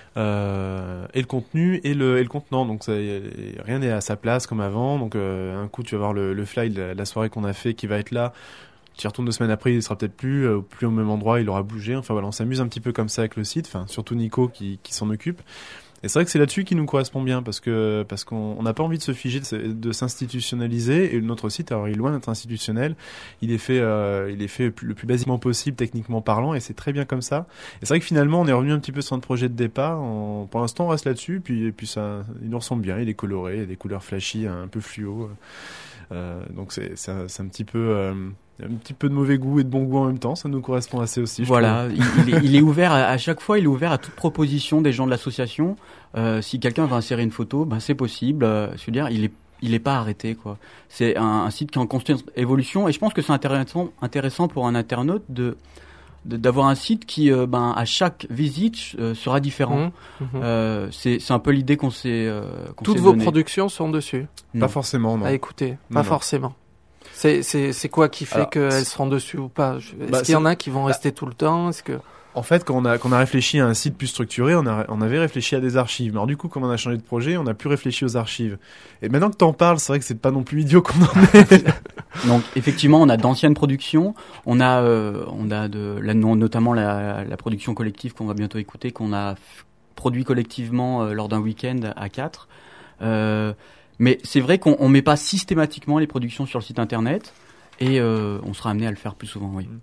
Euh, et le contenu et le, et le contenant. Donc, ça, y a- rien n'est à sa place comme avant. Donc, euh, un coup, tu vas voir le, le fly de la, la soirée qu'on a fait qui va être là. Tu y retournes deux semaines après, il sera peut-être plus, euh, plus au même endroit, il aura bougé. Enfin, voilà, on s'amuse un petit peu comme ça avec le site. Enfin, surtout Nico qui, qui s'en occupe. Et c'est vrai que c'est là-dessus qui nous correspond bien parce que parce qu'on on n'a pas envie de se figer, de, se- de s'institutionnaliser. Et notre site, alors il est loin d'être institutionnel. Il est fait, euh, il est fait le plus, le plus basiquement possible, techniquement parlant, et c'est très bien comme ça. Et c'est vrai que finalement, on est revenu un petit peu sur notre projet de départ. On- pour l'instant, on reste là-dessus. Puis et puis ça, il nous ressemble bien. Il est coloré, il y a des couleurs flashy, un peu fluo. Euh, donc c'est c'est un, c'est un petit peu euh, un petit peu de mauvais goût et de bon goût en même temps. Ça nous correspond assez aussi. je Voilà, trouve. il, il est, il est ouvert à, à chaque fois, il est ouvert à toute proposition des gens de l'association. Euh, si quelqu'un veut insérer une photo, ben c'est possible. Euh, je veux dire, il est il est pas arrêté quoi. C'est un, un site qui est en constante évolution et je pense que c'est intéressant intéressant pour un internaute de de- d'avoir un site qui euh, ben à chaque visite euh, sera différent. Mmh, mmh. Euh, c'est c'est un peu l'idée qu'on s'est euh, qu'on Toutes s'est vos donnée. productions sont dessus. Non. Pas forcément, non. À écouter, Non, pas non. forcément. C'est c'est c'est quoi qui fait Alors, qu'elles c'est- seront dessus ou pas Je- Est-ce Bah, qu'il y en c'est- a qui vont rester tout le temps Est-ce que En fait, quand on a, quand on a réfléchi à un site plus structuré, on, a, on avait réfléchi à des archives. Mais alors du coup, comme on a changé de projet, on a plus réfléchi aux archives. Et maintenant que t'en parles, c'est vrai que c'est pas non plus idiot qu'on en ait. Donc effectivement, on a d'anciennes productions, on a euh, on a de la, non, notamment la, la production collective qu'on va bientôt écouter, qu'on a f- produit collectivement euh, lors d'un week-end à quatre. Euh, mais c'est vrai qu'on on met pas systématiquement les productions sur le site internet et euh, on sera amené à le faire plus souvent. Oui.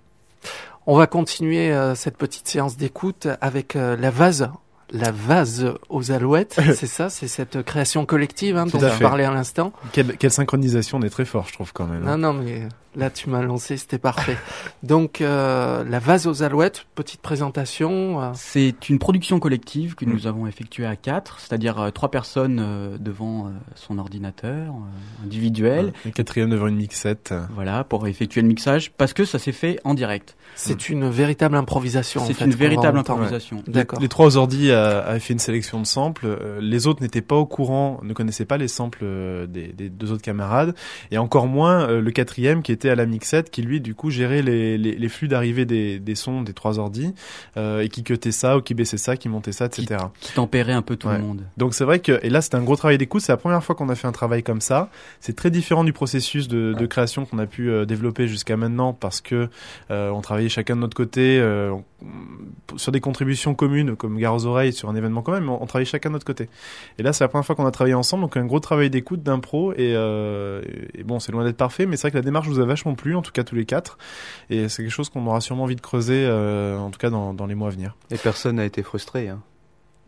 on va continuer euh, cette petite séance d'écoute avec euh, la vase, la vase aux alouettes. C'est ça, c'est cette création collective hein, Tout dont à tu fait. parlais à l'instant. Quelle, quelle synchronisation, on est très fort, je trouve quand même. Non, hein. non, mais là tu m'as lancé, c'était parfait. Donc euh, la vase aux alouettes, petite présentation. euh, C'est une production collective que Mm. nous avons effectuée à quatre, c'est-à-dire euh, trois personnes euh, devant euh, son ordinateur euh, individuel. Le quatrième devant une mixette. Voilà, pour effectuer le mixage, parce que ça s'est fait en direct. C'est une véritable improvisation. en C'est fait, une qu'on va véritable entendre. improvisation. Les- D'accord. Les, trois ordi a- avaient fait une sélection de samples. euh, les autres n'étaient pas au courant, ne connaissaient pas les samples euh, des, des deux autres camarades, et encore moins euh, le quatrième qui était à la mixette, qui lui du coup gérait les, les, les flux d'arrivée des, des sons des trois ordi euh, et qui cutait ça ou qui baissait ça, qui montait ça, et cetera. Qui tempérait un peu tout Ouais. le monde. Donc c'est vrai que, et là c'était un gros travail d'écoute, c'est la première fois qu'on a fait un travail comme ça. C'est très différent du processus de, de création qu'on a pu euh, développer jusqu'à maintenant parce que euh, on travaillait chacun de notre côté euh, on- sur des contributions communes comme Gare aux oreilles sur un événement quand même, mais on, on travaillait chacun de notre côté. Et là c'est la première fois qu'on a travaillé ensemble, donc un gros travail d'écoute, d'impro et, euh, et, et bon c'est loin d'être parfait, mais c'est vrai que la démarche nous a vachement plu, en tout cas tous les quatre, et c'est quelque chose qu'on aura sûrement envie de creuser, euh, en tout cas dans, dans les mois à venir. Et personne n'a été frustré. Hein. Comment ?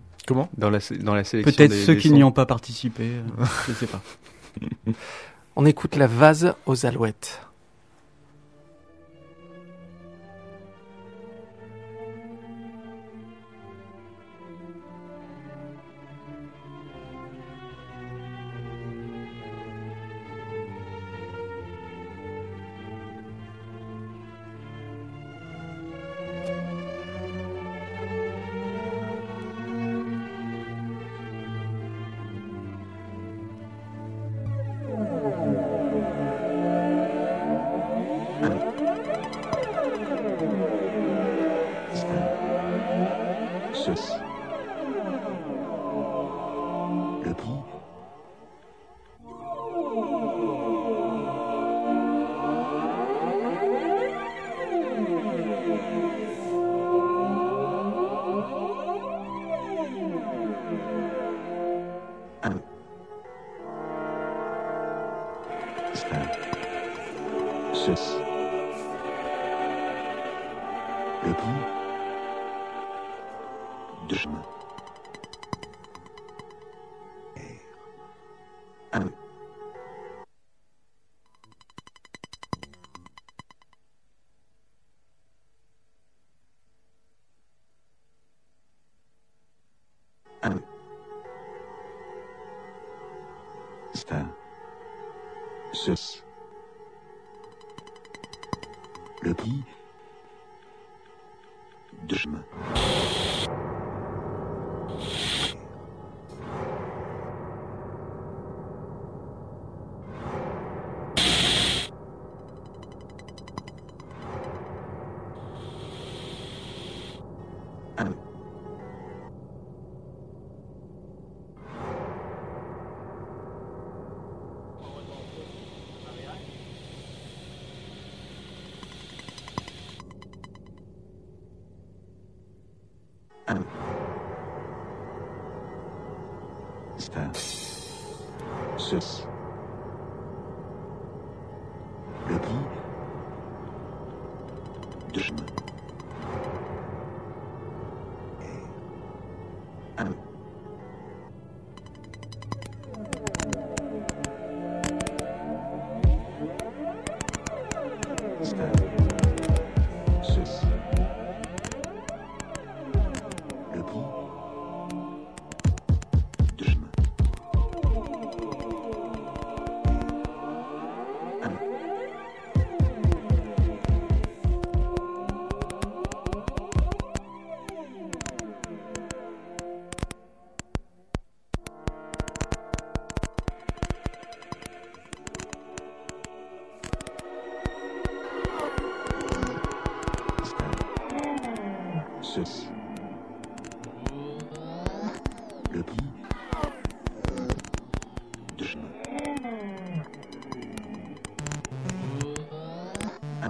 Dans la, sé- dans la sélection Peut-être des- ceux des qui sons. n'y ont pas participé, euh, je sais pas. On écoute la vase aux alouettes. Ceci. Le pont. Un. Un. Ceci. Le pont. Deux chemins. Un. un. Star. Sus. Le prix de chemin. Un. Un. Star. Sus. Le prix de chemin. Un. Star. Sus. Le prix de chemin. Un. Sus. Le prix de chemin. Un.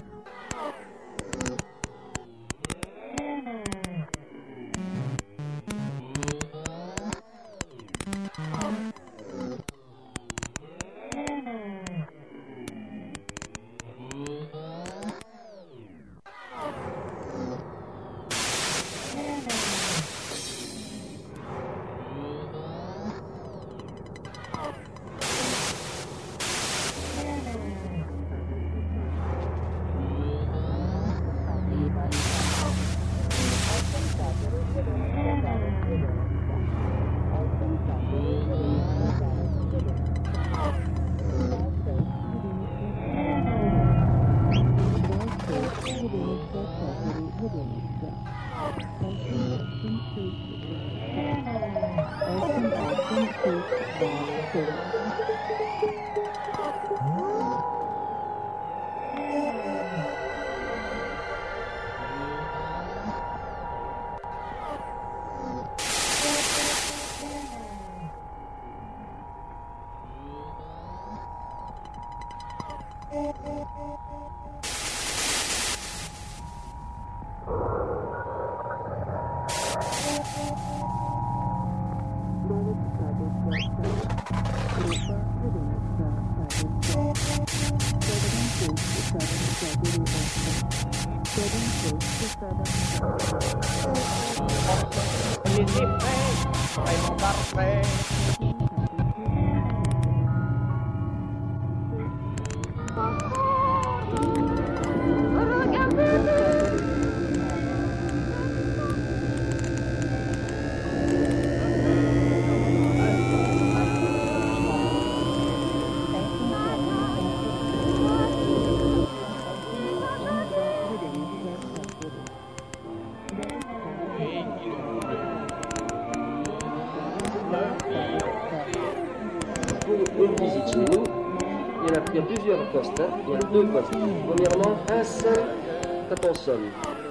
Une visite chez nous, il y en a, il y a plusieurs postes, hein. Il y a deux postes. Premièrement, un seul quand on sonne.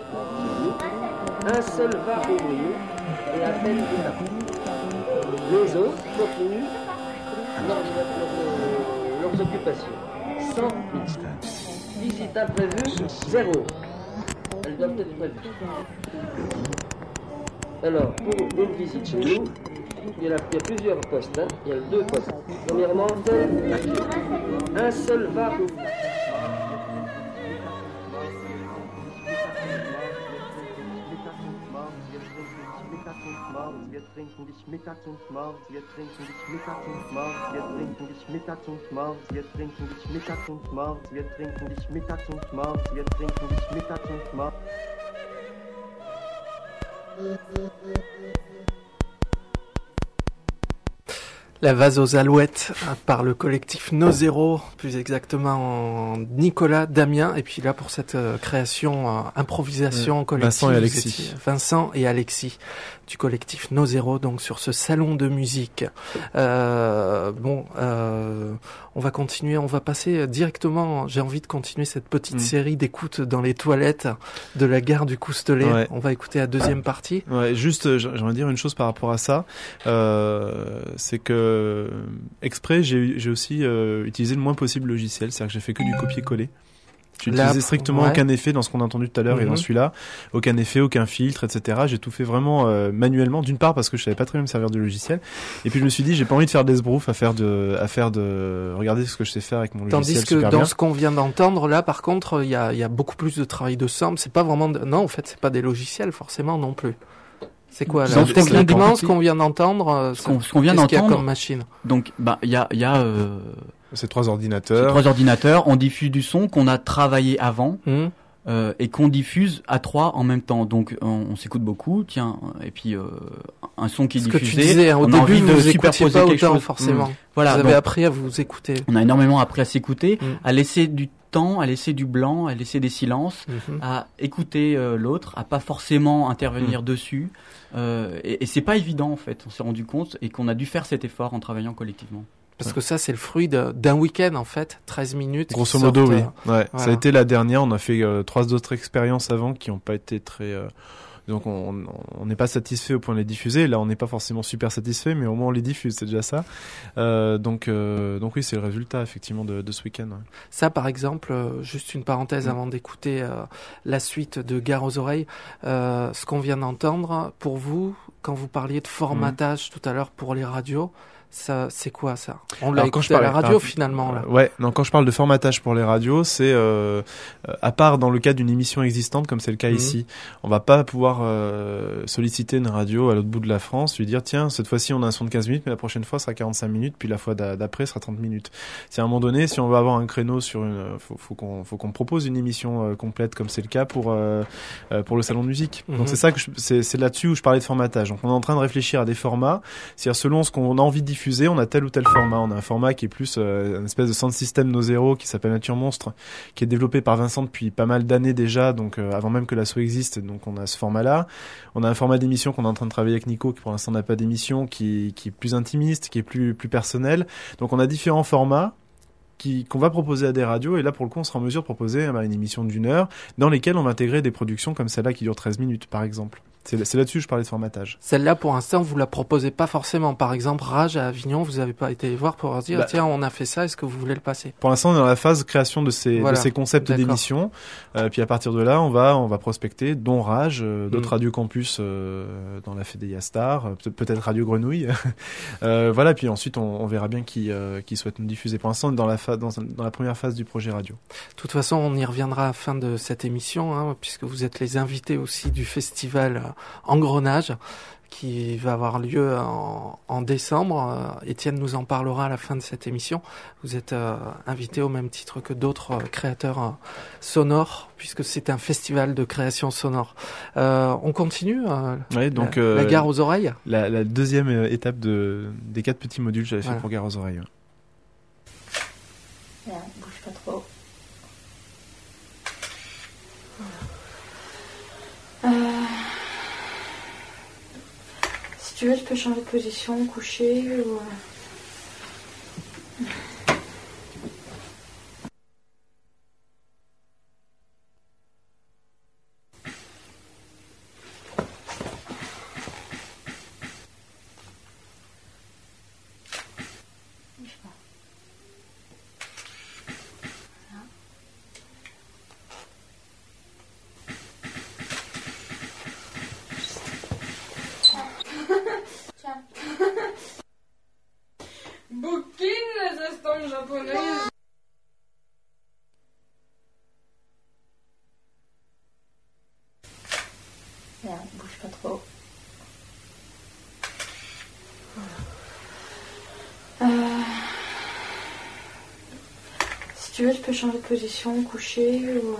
Un seul va ouvrir et à peine il tape. Les autres continuent leurs, leurs, leurs occupations. Sans visite imprévue, zéro. Elles doivent être prévues. Alors, pour une visite chez nous, il y, a, il y a plusieurs postes, hein. Il y a deux postes. Premièrement, un seul va ouvrir. Wir trinken dich mittags und morgens, wir trinken dich mittags und morgens, wir trinken dich mittags und morgens, wir trinken dich mittags und morgens, wir trinken dich mittags und morgens, wir trinken dich mittags und morgens. La vase aux alouettes par le collectif No Zero, plus exactement Nicolas, Damien, et puis là pour cette euh, création, euh, improvisation euh, collective, Vincent et Alexis. Vincent et Alexis du collectif No Zero, donc sur ce salon de musique. Euh, bon, euh, on va continuer, on va passer directement, j'ai envie de continuer cette petite mmh. série d'écoute dans les toilettes de la gare du Coustelet. Ouais. On va écouter la deuxième partie. Ouais, juste, j'aimerais dire une chose par rapport à ça, euh, c'est que Euh, exprès, j'ai, j'ai aussi euh, utilisé le moins possible le logiciel, c'est-à-dire que j'ai fait que du copier-coller. J'ai utilisé strictement ouais. aucun effet dans ce qu'on a entendu tout à l'heure mm-hmm. et dans celui-là, aucun effet, aucun filtre, et cetera. J'ai tout fait vraiment euh, manuellement, d'une part parce que je savais pas très bien me servir du logiciel, et puis je me suis dit j'ai pas envie de faire des sbroufs à faire de, à faire de, regardez ce que je sais faire avec mon Tandis logiciel. Tandis que super dans bien. ce qu'on vient d'entendre là, par contre, il y a, il y a beaucoup plus de travail de sample. C'est pas vraiment, de... non, en fait, c'est pas des logiciels forcément non plus. C'est quoi là, techniquement ce qu'on vient d'entendre, ce qu'on, ce qu'on vient d'entendre, qu'il y a comme machine. Donc bah il y a il y a euh, ces trois ordinateurs. Ces trois ordinateurs, on diffuse du son qu'on a travaillé avant mmh. euh, et qu'on diffuse à trois en même temps. Donc on, on s'écoute beaucoup, tiens, et puis euh, un son qui est ce diffusé. Que tu disais, hein, au on début, a envie vous de vous superposer pas quelque autant, chose forcément. Mmh. Voilà, vous avez donc, appris à vous écouter. On a énormément appris à s'écouter, mmh. à laisser du temps, à laisser du blanc, à laisser des silences, mmh. à écouter euh, l'autre, à pas forcément intervenir mmh. dessus. Euh, et, et c'est pas évident en fait. On s'est rendu compte et qu'on a dû faire cet effort en travaillant collectivement. Parce ouais. que ça, c'est le fruit de, d'un week-end en fait, treize minutes. Grosso modo, sortent, oui. Euh, ouais. Voilà. Ça a été la dernière. On a fait euh, trois autres expériences avant qui n'ont pas été très. Euh... Donc on n'est pas satisfait au point de les diffuser. Là, on n'est pas forcément super satisfait, mais au moins on les diffuse, c'est déjà ça. Euh, donc, euh, donc oui, c'est le résultat effectivement de, de ce week-end. Ouais. Ça, par exemple, euh, juste une parenthèse mmh. avant d'écouter euh, la suite de Gare aux oreilles. Euh, ce qu'on vient d'entendre, pour vous, quand vous parliez de formatage mmh. tout à l'heure pour les radios. Ça, c'est quoi ça? On l'a écouté à la radio finalement là. Euh, ouais, non, quand je parle de formatage pour les radios, c'est euh, à part dans le cas d'une émission existante comme c'est le cas mmh. ici, on va pas pouvoir euh, solliciter une radio à l'autre bout de la France, lui dire tiens cette fois-ci on a un son de quinze minutes, mais la prochaine fois sera quarante-cinq minutes, puis la fois d'après sera trente minutes. Si à un moment donné, si on veut avoir un créneau sur une, faut, faut qu'on, faut qu'on propose une émission euh, complète comme c'est le cas pour euh, pour le salon de musique. Mmh. Donc c'est ça que je, c'est, c'est là-dessus où je parlais de formatage. Donc on est en train de réfléchir à des formats, c'est-à-dire selon ce qu'on a envie de diffuser, on a tel ou tel format. On a un format qui est plus euh, une espèce de sound system No Zero qui s'appelle Nature Monstre, qui est développé par Vincent depuis pas mal d'années déjà, donc euh, avant même que l'asso existe. Donc on a ce format-là. On a un format d'émission qu'on est en train de travailler avec Nico, qui pour l'instant n'a pas d'émission, qui, qui est plus intimiste, qui est plus plus personnel. Donc on a différents formats qui, qu'on va proposer à des radios, et là pour le coup on sera en mesure de proposer bah, une émission d'une heure dans lesquelles on va intégrer des productions comme celle-là qui dure treize minutes par exemple. C'est, c'est là-dessus que je parlais de formatage. Celle-là, pour l'instant, vous la proposez pas forcément. Par exemple, Rage à Avignon, vous avez pas été voir pour dire, bah, tiens, on a fait ça, est-ce que vous voulez le passer? Pour l'instant, on est dans la phase de création de ces, voilà. de ces concepts D'accord. d'émission. Euh, puis à partir de là, on va, on va prospecter, dont Rage, euh, d'autres mmh. Radio Campus euh, dans la Fédéia Star, euh, peut-être Radio Grenouille. euh, voilà, puis ensuite, on, on verra bien qui, euh, qui souhaite nous diffuser. Pour l'instant, on est dans la, fa- dans, dans la première phase du projet radio. De toute façon, on y reviendra à la fin de cette émission, hein, puisque vous êtes les invités aussi du festival Engrenage, qui va avoir lieu en, en décembre. Euh, Étienne nous en parlera à la fin de cette émission. Vous êtes euh, invité au même titre que d'autres euh, créateurs euh, sonores, puisque c'est un festival de création sonore. Euh, on continue euh, ouais, donc, la, euh, la Gare aux oreilles. La, la deuxième étape de, des quatre petits modules que j'avais voilà. fait pour Gare aux oreilles. Ouais, bouge pas trop. Euh... Si tu veux, je peux changer de position, coucher ou... Ouais, bouge pas trop. Euh... Si tu veux, je peux changer de position, coucher ou...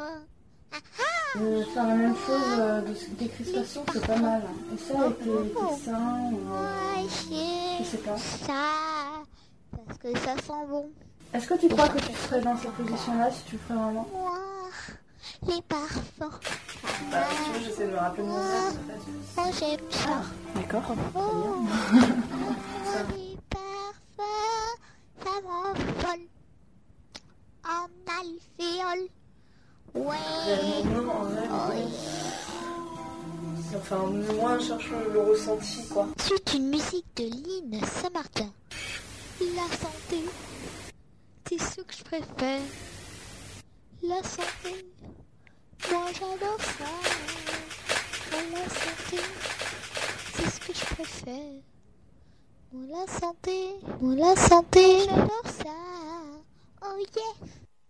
Euh, faire la même chose, euh, de, des crispations, c'est pas mal. Et ça, avec tes, tes seins, ou, euh, je sais pas. Ça, parce que ça sent bon. Est-ce que tu crois que tu serais dans cette position-là si tu le ferais vraiment? Moi, les parfums. Bah, si tu veux, j'essaie de me rappeler de mon père. Moi, j'aime ça. Ah, d'accord. Oh, les parfums, ça m'envole. En alvéole. Ouais. Oui. Enfin, moi, je cherche le ressenti, quoi. C'est une musique de Lynn Saint-Martin. La santé, c'est ce que je préfère. La santé, moi j'adore ça. La santé, c'est ce que je préfère. Moi la santé, moi la santé, j'adore ça. Oh yeah.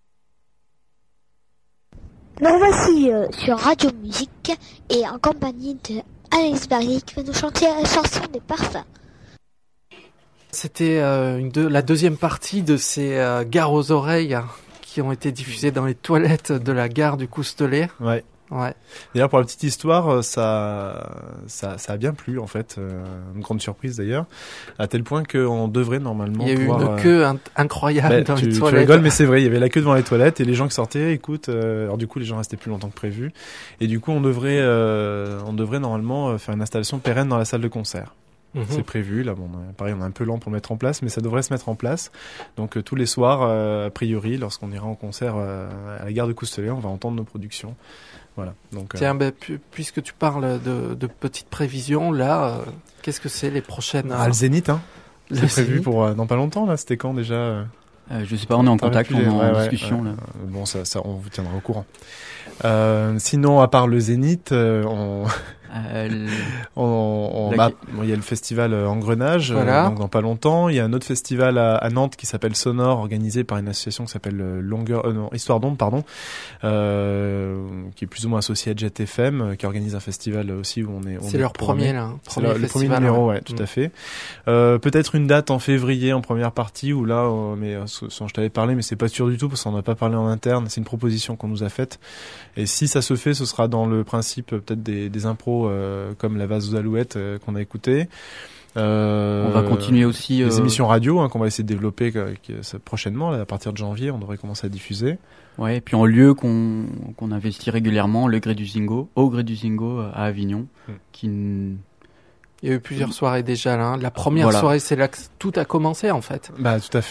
Nous voici euh, sur Radio Musique et en compagnie de Alex Barrier qui va nous chanter la chanson des parfums. C'était euh, une de, la deuxième partie de ces euh, gares aux oreilles hein, qui ont été diffusées dans les toilettes de la gare du Coustelet. Ouais. Ouais. D'ailleurs, pour la petite histoire, ça, ça, ça a bien plu en fait, euh, une grande surprise d'ailleurs, à tel point qu'on devrait normalement. Il y a eu pouvoir, une queue in- incroyable bah, dans tu, les tu toilettes. rigoles, mais c'est vrai, il y avait la queue devant les toilettes et les gens qui sortaient. Écoute, euh, alors du coup, les gens restaient plus longtemps que prévu, et du coup, on devrait, euh, on devrait normalement faire une installation pérenne dans la salle de concert. Mmh. C'est prévu, là, bon, pareil, on est un peu lent pour le mettre en place, mais ça devrait se mettre en place. Donc, euh, tous les soirs, euh, a priori, lorsqu'on ira en concert euh, à la gare de Coustelet, on va entendre nos productions. Voilà. Donc, Tiens, euh... ben, pu- puisque tu parles de, de petites prévisions, là, euh, qu'est-ce que c'est les prochaines Ah, le Zénith, hein. Le C'est prévu Zénith. pour euh, dans pas longtemps, là. C'était quand déjà euh... Euh, je sais pas, on est en contact, on est en ouais, ouais, discussion ouais. là. Euh, bon, ça, ça, on vous tiendra au courant. Euh, sinon, à part le Zénith, euh, on... Euh, le... on, on La... bah, bon, il y a le festival Engrenage, voilà. euh, donc dans pas longtemps. Il y a un autre festival à, à Nantes qui s'appelle Sonore, organisé par une association qui s'appelle Longueur, euh, non, Histoire d'onde, pardon, euh, qui est plus ou moins associée à Jet F M, euh, qui organise un festival aussi où on est. On c'est est leur programmé. premier là. C'est leur, le premier numéro, ouais, ouais tout mmh. à fait. Euh, peut-être une date en février en première partie où là, euh, mais euh, sans je t'avais parlé, mais c'est pas sûr du tout parce qu'on n'a pas parlé en interne. C'est une proposition qu'on nous a faite. Et si ça se fait, ce sera dans le principe euh, peut-être des, des impros euh, comme la vase aux alouettes euh, qu'on a écouté. Euh, on va continuer aussi les euh... émissions radio hein, qu'on va essayer de développer euh, prochainement. Là, à partir de janvier, on devrait commencer à diffuser. Ouais, et puis en lieu qu'on qu'on investit régulièrement, le Gré du Zingo, au Gré du Zingo à Avignon, mmh. qui il y a eu plusieurs soirées déjà là. La première voilà. soirée, c'est là que tout a commencé en fait. Bah tout à fait.